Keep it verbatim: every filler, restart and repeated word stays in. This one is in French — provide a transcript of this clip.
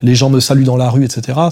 les gens me saluent dans la rue, et cetera.